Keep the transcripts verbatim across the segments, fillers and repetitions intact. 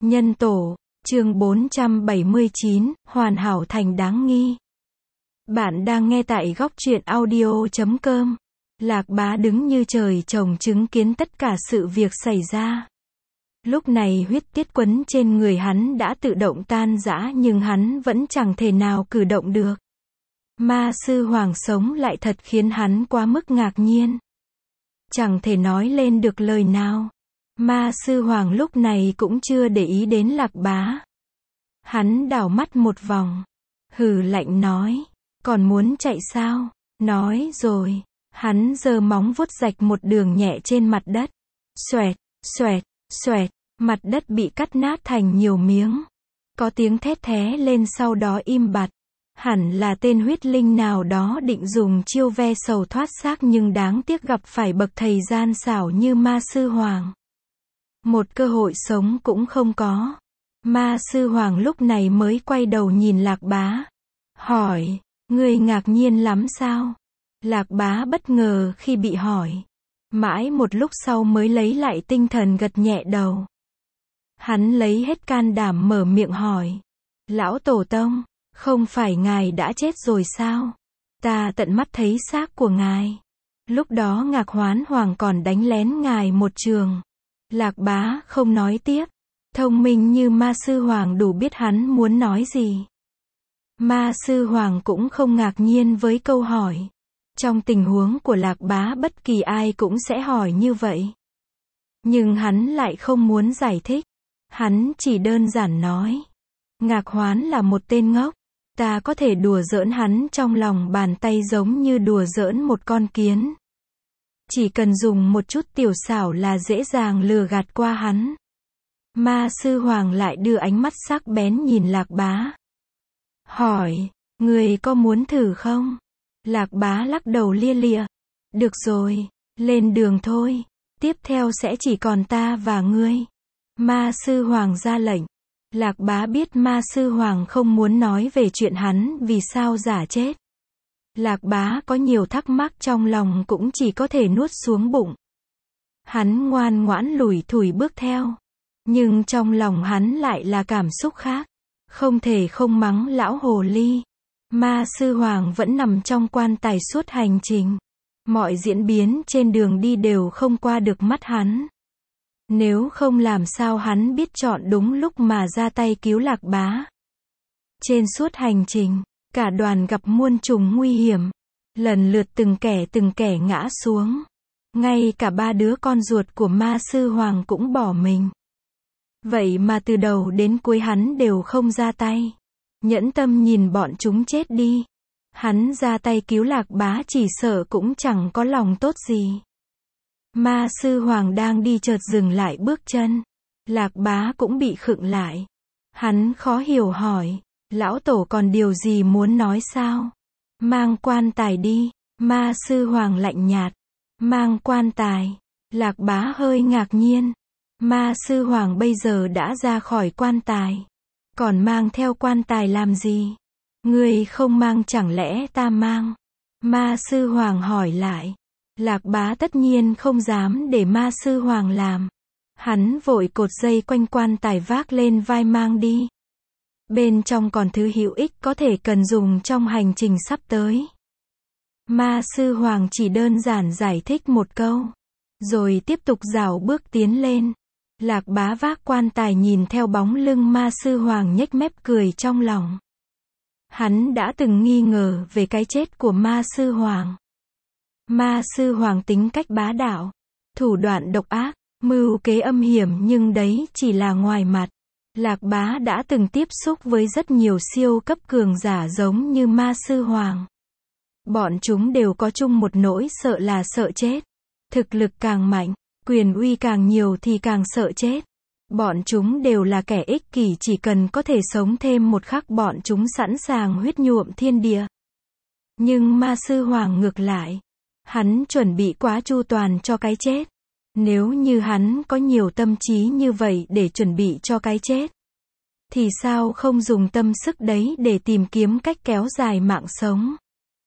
Nhân tổ, chương bốn trăm bảy mươi chín, hoàn hảo thành đáng nghi. Bạn đang nghe tại góc truyện audio chấm com. Lạc Bá đứng như trời trồng chứng kiến tất cả sự việc xảy ra. Lúc này huyết tiết quấn trên người hắn đã tự động tan rã nhưng hắn vẫn chẳng thể nào cử động được. Ma sư hoàng sống lại thật khiến hắn quá mức ngạc nhiên. Chẳng thể nói lên được lời nào. Ma sư hoàng lúc này cũng chưa để ý đến Lạc Bá. Hắn đảo mắt một vòng. Hừ lạnh nói. Còn muốn chạy sao? Nói rồi. Hắn giơ móng vuốt rạch một đường nhẹ trên mặt đất. Xoẹt, xoẹt, xoẹt. Mặt đất bị cắt nát thành nhiều miếng. Có tiếng thét thé lên sau đó im bặt. Hẳn là tên huyết linh nào đó định dùng chiêu ve sầu thoát xác nhưng đáng tiếc gặp phải bậc thầy gian xảo như ma sư hoàng. Một cơ hội sống cũng không có. Ma sư hoàng lúc này mới quay đầu nhìn Lạc Bá. Hỏi, ngươi ngạc nhiên lắm sao? Lạc Bá bất ngờ khi bị hỏi. Mãi một lúc sau mới lấy lại tinh thần gật nhẹ đầu. Hắn lấy hết can đảm mở miệng hỏi. Lão Tổ Tông, không phải ngài đã chết rồi sao? Ta tận mắt thấy xác của ngài. Lúc đó Ngạc Hoán Hoàng còn đánh lén ngài một trường. Lạc Bá không nói tiếp. Thông minh như ma sư hoàng đủ biết hắn muốn nói gì. Ma sư hoàng cũng không ngạc nhiên với câu hỏi. Trong tình huống của Lạc Bá bất kỳ ai cũng sẽ hỏi như vậy. Nhưng hắn lại không muốn giải thích. Hắn chỉ đơn giản nói. Ngạc Hoán là một tên ngốc. Ta có thể đùa giỡn hắn trong lòng bàn tay giống như đùa giỡn một con kiến. Chỉ cần dùng một chút tiểu xảo là dễ dàng lừa gạt qua hắn. Ma sư hoàng lại đưa ánh mắt sắc bén nhìn Lạc Bá. Hỏi, người có muốn thử không? Lạc Bá lắc đầu lia lịa. Được rồi, lên đường thôi. Tiếp theo sẽ chỉ còn ta và ngươi. Ma sư hoàng ra lệnh. Lạc Bá biết ma sư hoàng không muốn nói về chuyện hắn vì sao giả chết. Lạc Bá có nhiều thắc mắc trong lòng cũng chỉ có thể nuốt xuống bụng. Hắn ngoan ngoãn lủi thủi bước theo. Nhưng trong lòng hắn lại là cảm xúc khác. Không thể không mắng lão hồ ly. Ma sư hoàng vẫn nằm trong quan tài suốt hành trình. Mọi diễn biến trên đường đi đều không qua được mắt hắn. Nếu không làm sao hắn biết chọn đúng lúc mà ra tay cứu Lạc Bá. Trên suốt hành trình, cả đoàn gặp muôn trùng nguy hiểm. Lần lượt từng kẻ từng kẻ ngã xuống. Ngay cả ba đứa con ruột của ma sư hoàng cũng bỏ mình. Vậy mà từ đầu đến cuối hắn đều không ra tay. Nhẫn tâm nhìn bọn chúng chết đi. Hắn ra tay cứu Lạc Bá chỉ sợ cũng chẳng có lòng tốt gì. Ma sư hoàng đang đi chợt dừng lại bước chân. Lạc Bá cũng bị khựng lại. Hắn khó hiểu hỏi. Lão Tổ còn điều gì muốn nói sao? Mang quan tài đi. Ma sư hoàng lạnh nhạt. Mang quan tài. Lạc Bá hơi ngạc nhiên. Ma sư hoàng bây giờ đã ra khỏi quan tài. Còn mang theo quan tài làm gì? Ngươi không mang chẳng lẽ ta mang? Ma sư hoàng hỏi lại. Lạc Bá tất nhiên không dám để ma sư hoàng làm. Hắn vội cột dây quanh quan tài vác lên vai mang đi. Bên trong còn thứ hữu ích có thể cần dùng trong hành trình sắp tới. Ma sư hoàng chỉ đơn giản giải thích một câu. Rồi tiếp tục rảo bước tiến lên. Lạc Bá vác quan tài nhìn theo bóng lưng ma sư hoàng nhếch mép cười trong lòng. Hắn đã từng nghi ngờ về cái chết của ma sư hoàng. Ma sư hoàng tính cách bá đạo, thủ đoạn độc ác, mưu kế âm hiểm nhưng đấy chỉ là ngoài mặt. Lạc Bá đã từng tiếp xúc với rất nhiều siêu cấp cường giả giống như ma sư hoàng. Bọn chúng đều có chung một nỗi sợ là sợ chết. Thực lực càng mạnh, quyền uy càng nhiều thì càng sợ chết. Bọn chúng đều là kẻ ích kỷ, chỉ cần có thể sống thêm một khắc bọn chúng sẵn sàng huyết nhuộm thiên địa. Nhưng ma sư hoàng ngược lại. Hắn chuẩn bị quá chu toàn cho cái chết. Nếu như hắn có nhiều tâm trí như vậy để chuẩn bị cho cái chết, thì sao không dùng tâm sức đấy để tìm kiếm cách kéo dài mạng sống?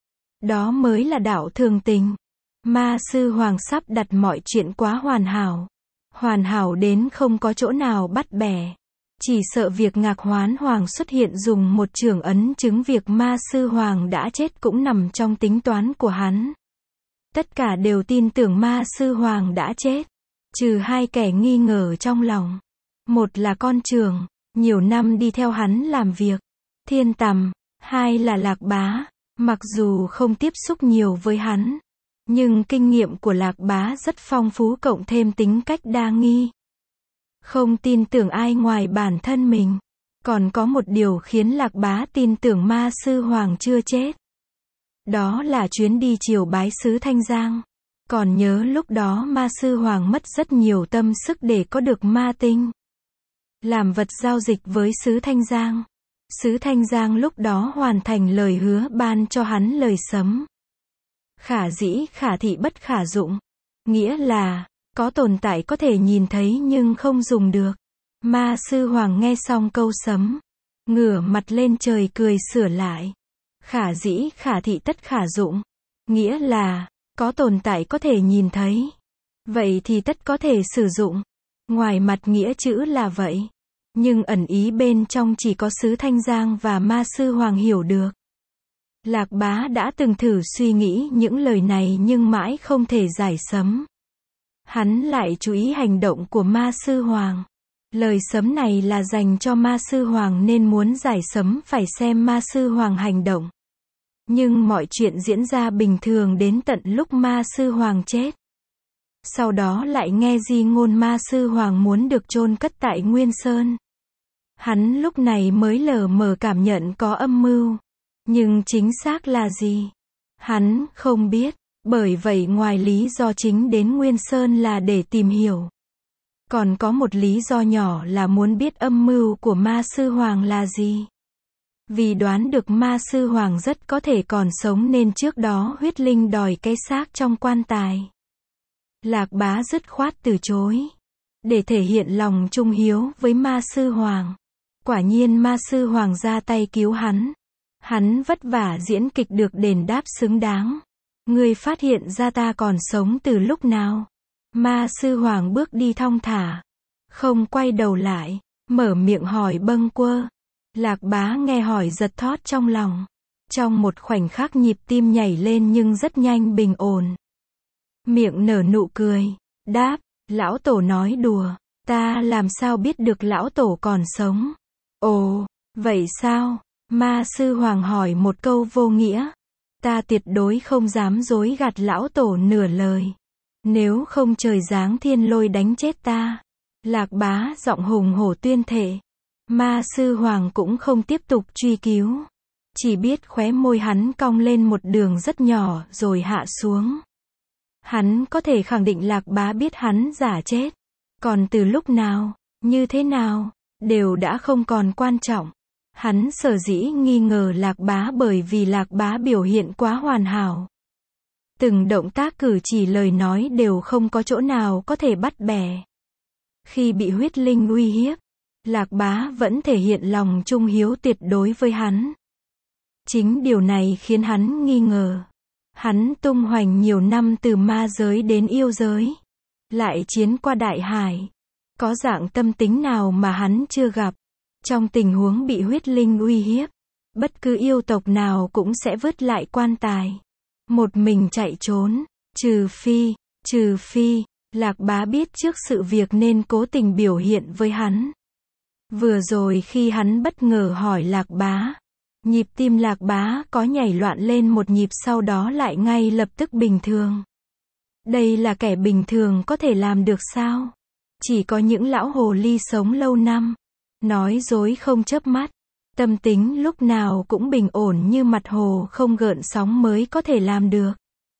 Đó mới là đạo thường tình. Ma sư hoàng sắp đặt mọi chuyện quá hoàn hảo. Hoàn hảo đến không có chỗ nào bắt bẻ. Chỉ sợ việc Ngạc Hoán Hoàng xuất hiện dùng một chưởng ấn chứng việc Ma Sư Hoàng đã chết cũng nằm trong tính toán của hắn. Tất cả đều tin tưởng Ma Sư Hoàng đã chết, trừ hai kẻ nghi ngờ trong lòng. Một là con trưởng, nhiều năm đi theo hắn làm việc, Thiên Tầm. Hai là Lạc Bá, mặc dù không tiếp xúc nhiều với hắn, nhưng kinh nghiệm của Lạc Bá rất phong phú cộng thêm tính cách đa nghi. Không tin tưởng ai ngoài bản thân mình. Còn có một điều khiến Lạc Bá tin tưởng Ma Sư Hoàng chưa chết. Đó là chuyến đi triều bái sứ Thanh Giang. Còn nhớ lúc đó Ma Sư Hoàng mất rất nhiều tâm sức để có được ma tinh, làm vật giao dịch với sứ Thanh Giang. Sứ Thanh Giang lúc đó hoàn thành lời hứa ban cho hắn lời sấm. Khả dĩ khả thị bất khả dụng. Nghĩa là, có tồn tại có thể nhìn thấy nhưng không dùng được. Ma Sư Hoàng nghe xong câu sấm, ngửa mặt lên trời cười sửa lại. Khả dĩ khả thị tất khả dụng. Nghĩa là, có tồn tại có thể nhìn thấy. Vậy thì tất có thể sử dụng. Ngoài mặt nghĩa chữ là vậy. Nhưng ẩn ý bên trong chỉ có sứ Thanh Giang và Ma Sư Hoàng hiểu được. Lạc Bá đã từng thử suy nghĩ những lời này nhưng mãi không thể giải sấm. Hắn lại chú ý hành động của Ma Sư Hoàng. Lời sấm này là dành cho Ma Sư Hoàng nên muốn giải sấm phải xem Ma Sư Hoàng hành động. Nhưng mọi chuyện diễn ra bình thường đến tận lúc Ma Sư Hoàng chết. Sau đó lại nghe di ngôn Ma Sư Hoàng muốn được chôn cất tại Nguyên Sơn. Hắn lúc này mới lờ mờ cảm nhận có âm mưu. Nhưng chính xác là gì? Hắn không biết. Bởi vậy ngoài lý do chính đến Nguyên Sơn là để tìm hiểu. Còn có một lý do nhỏ là muốn biết âm mưu của Ma Sư Hoàng là gì. Vì đoán được Ma Sư Hoàng rất có thể còn sống nên trước đó huyết linh đòi cái xác trong quan tài. Lạc Bá dứt khoát từ chối. Để thể hiện lòng trung hiếu với Ma Sư Hoàng. Quả nhiên Ma Sư Hoàng ra tay cứu hắn. Hắn vất vả diễn kịch được đền đáp xứng đáng. Ngươi phát hiện ra ta còn sống từ lúc nào? Ma Sư Hoàng bước đi thong thả, không quay đầu lại, mở miệng hỏi bâng quơ. Lạc Bá nghe hỏi giật thót trong lòng. Trong một khoảnh khắc nhịp tim nhảy lên nhưng rất nhanh bình ổn. Miệng nở nụ cười, đáp, lão tổ nói đùa, ta làm sao biết được lão tổ còn sống? Ồ, vậy sao? Ma Sư Hoàng hỏi một câu vô nghĩa. Ta tuyệt đối không dám dối gạt lão tổ nửa lời. Nếu không trời giáng thiên lôi đánh chết ta. Lạc Bá giọng hùng hổ tuyên thệ. Ma Sư Hoàng cũng không tiếp tục truy cứu. Chỉ biết khóe môi hắn cong lên một đường rất nhỏ rồi hạ xuống. Hắn có thể khẳng định Lạc Bá biết hắn giả chết. Còn từ lúc nào, như thế nào, đều đã không còn quan trọng. Hắn sở dĩ nghi ngờ Lạc Bá bởi vì Lạc Bá biểu hiện quá hoàn hảo. Từng động tác cử chỉ lời nói đều không có chỗ nào có thể bắt bẻ. Khi bị huyết linh uy hiếp, Lạc Bá vẫn thể hiện lòng trung hiếu tuyệt đối với hắn. Chính điều này khiến hắn nghi ngờ. Hắn tung hoành nhiều năm từ ma giới đến yêu giới. Lại chiến qua đại hải. Có dạng tâm tính nào mà hắn chưa gặp. Trong tình huống bị huyết linh uy hiếp, bất cứ yêu tộc nào cũng sẽ vứt lại quan tài. Một mình chạy trốn. Trừ phi, trừ phi, Lạc Bá biết trước sự việc nên cố tình biểu hiện với hắn. Vừa rồi khi hắn bất ngờ hỏi Lạc Bá, nhịp tim Lạc Bá có nhảy loạn lên một nhịp sau đó lại ngay lập tức bình thường. Đây là kẻ bình thường có thể làm được sao? Chỉ có những lão hồ ly sống lâu năm, nói dối không chớp mắt, tâm tính lúc nào cũng bình ổn như mặt hồ không gợn sóng mới có thể làm được.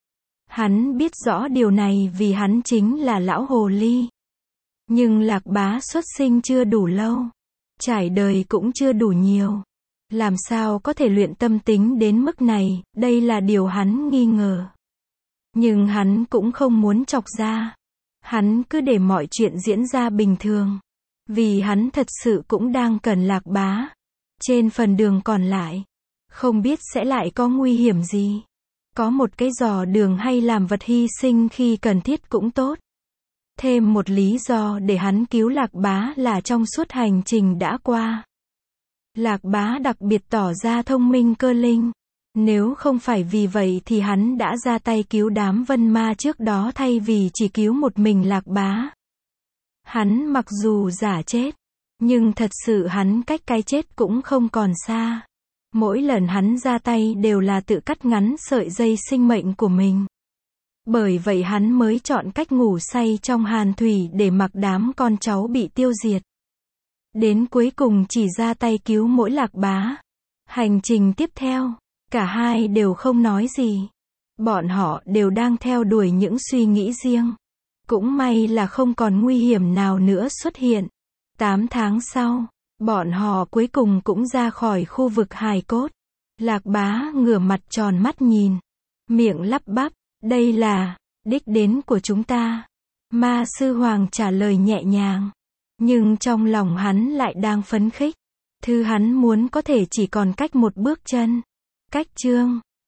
Hắn biết rõ điều này vì hắn chính là lão hồ ly. Nhưng Lạc Bá xuất sinh chưa đủ lâu, trải đời cũng chưa đủ nhiều. Làm sao có thể luyện tâm tính đến mức này, đây là điều hắn nghi ngờ. Nhưng hắn cũng không muốn chọc ra. Hắn cứ để mọi chuyện diễn ra bình thường. Vì hắn thật sự cũng đang cần Lạc Bá. Trên phần đường còn lại, không biết sẽ lại có nguy hiểm gì. Có một cái giò đường hay làm vật hy sinh khi cần thiết cũng tốt. Thêm một lý do để hắn cứu Lạc Bá là trong suốt hành trình đã qua, Lạc Bá đặc biệt tỏ ra thông minh cơ linh. Nếu không phải vì vậy thì hắn đã ra tay cứu đám vân ma trước đó thay vì chỉ cứu một mình Lạc Bá. Hắn mặc dù giả chết, nhưng thật sự hắn cách cái chết cũng không còn xa. Mỗi lần hắn ra tay đều là tự cắt ngắn sợi dây sinh mệnh của mình. Bởi vậy hắn mới chọn cách ngủ say trong hàn thủy để mặc đám con cháu bị tiêu diệt. Đến cuối cùng chỉ ra tay cứu mỗi Lạc Bá. Hành trình tiếp theo, cả hai đều không nói gì. Bọn họ đều đang theo đuổi những suy nghĩ riêng. Cũng may là không còn nguy hiểm nào nữa xuất hiện. Tám tháng sau, bọn họ cuối cùng cũng ra khỏi khu vực hài cốt. Lạc Bá ngửa mặt tròn mắt nhìn, miệng lắp bắp, đây là đích đến của chúng ta. Ma Sư Hoàng trả lời nhẹ nhàng, nhưng trong lòng hắn lại đang phấn khích. Thứ hắn muốn có thể chỉ còn cách một bước chân. Cách chương